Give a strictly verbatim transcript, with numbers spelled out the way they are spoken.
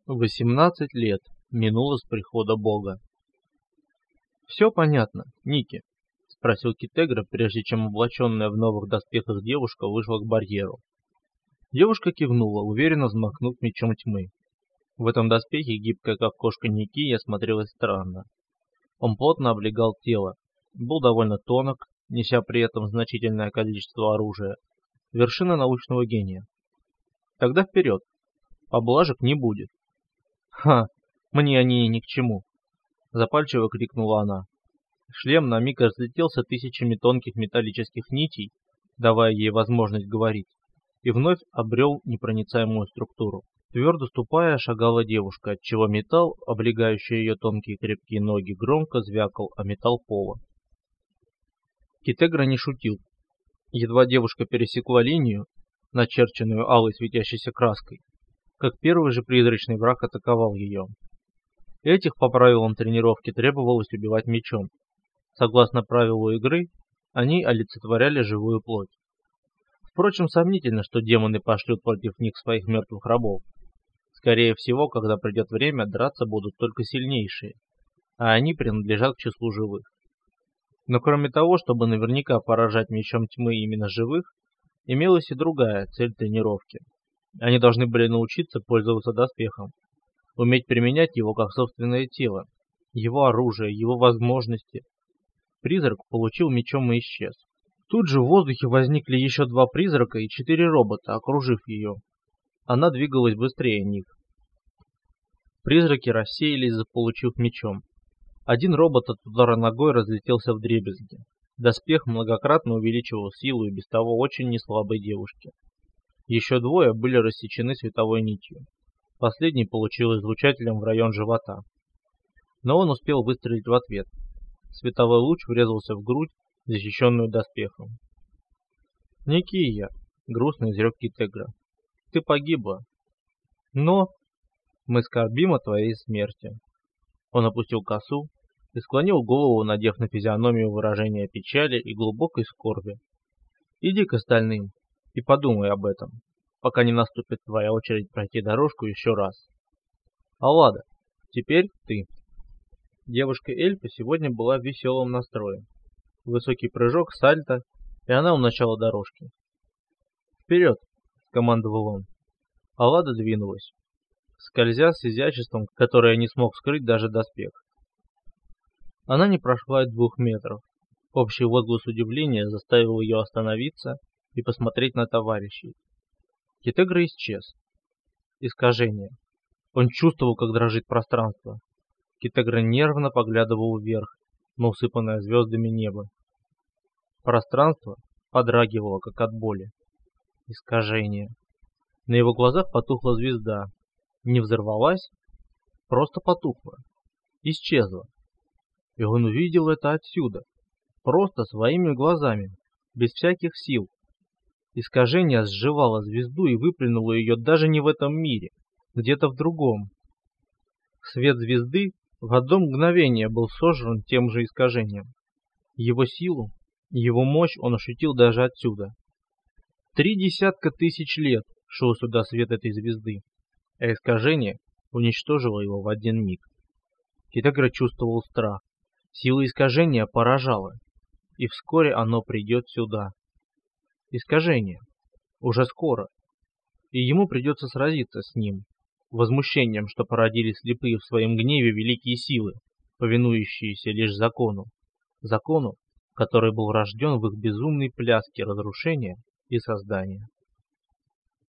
Восемнадцать лет минуло с прихода Бога. «Все понятно, Ники?» — спросил Китегра, прежде чем облаченная в новых доспехах девушка вышла к барьеру. Девушка кивнула, уверенно взмахнув мечом тьмы. В этом доспехе, гибкая как кошка Никия, смотрелась странно. Он плотно облегал тело, был довольно тонок, неся при этом значительное количество оружия. Вершина научного гения. Тогда вперед, поблажек не будет. «Ха, мне они ни к чему!» — запальчиво крикнула она. Шлем на миг разлетелся тысячами тонких металлических нитей, давая ей возможность говорить, и вновь обрел непроницаемую структуру. Твердо ступая, шагала девушка, отчего металл, облегающий ее тонкие крепкие ноги, громко звякал о металл пола. Китегра не шутил. Едва девушка пересекла линию, начерченную алой светящейся краской, как первый же призрачный враг атаковал ее. Этих по правилам тренировки требовалось убивать мечом. Согласно правилу игры, они олицетворяли живую плоть. Впрочем, сомнительно, что демоны пошлют против них своих мертвых рабов. Скорее всего, когда придет время, драться будут только сильнейшие, а они принадлежат к числу живых. Но кроме того, чтобы наверняка поражать мечом тьмы именно живых, имелась и другая цель тренировки. Они должны были научиться пользоваться доспехом, уметь применять его как собственное тело, его оружие, его возможности. Призрак получил мечом и исчез. Тут же в воздухе возникли еще два призрака и четыре робота, окружив ее. Она двигалась быстрее них. Призраки рассеялись, заполучив мечом. Один робот от удара ногой разлетелся вдребезги. Доспех многократно увеличивал силу и без того очень неслабой девушки. Еще двое были рассечены световой нитью. Последний получил излучателем в район живота. Но он успел выстрелить в ответ. Световой луч врезался в грудь, защищенную доспехом. «Никия», — грустно изрек Китегра, — «ты погибла. Но мы скорбим о твоей смерти». Он опустил косу и склонил голову, надев на физиономию выражение печали и глубокой скорби. «Иди к остальным и подумай об этом, пока не наступит твоя очередь пройти дорожку еще раз. Аллада, теперь ты». Девушка-эльфа сегодня была в веселом настрое. Высокий прыжок, сальто, и она у начала дорожки. «Вперед!» — скомандовал он. Аллада двинулась, скользя с изяществом, которое не смог скрыть даже доспех. Она не прошла и двух метров. Общий возглас удивления заставил ее остановиться и посмотреть на товарищей. Китегра исчез. Искажение. Он чувствовал, как дрожит пространство. Китегра нервно поглядывал вверх, на усыпанное звездами небо. Пространство подрагивало, как от боли. Искажение. На его глазах потухла звезда. Не взорвалась, просто потухла. Исчезла. И он увидел это отсюда, просто своими глазами, без всяких сил. Искажение сживало звезду и выплюнуло ее даже не в этом мире, где-то в другом. Свет звезды в одно мгновение был сожран тем же искажением. Его силу, его мощь он ощутил даже отсюда. Три десятка тысяч лет шел сюда свет этой звезды, а искажение уничтожило его в один миг. Китегра чувствовал страх. Сила искажения поражала, и вскоре оно придет сюда. Искажение. Уже скоро. И ему придется сразиться с ним, возмущением, что породили слепые в своем гневе великие силы, повинующиеся лишь закону. Закону, который был рожден в их безумной пляске разрушения и создания.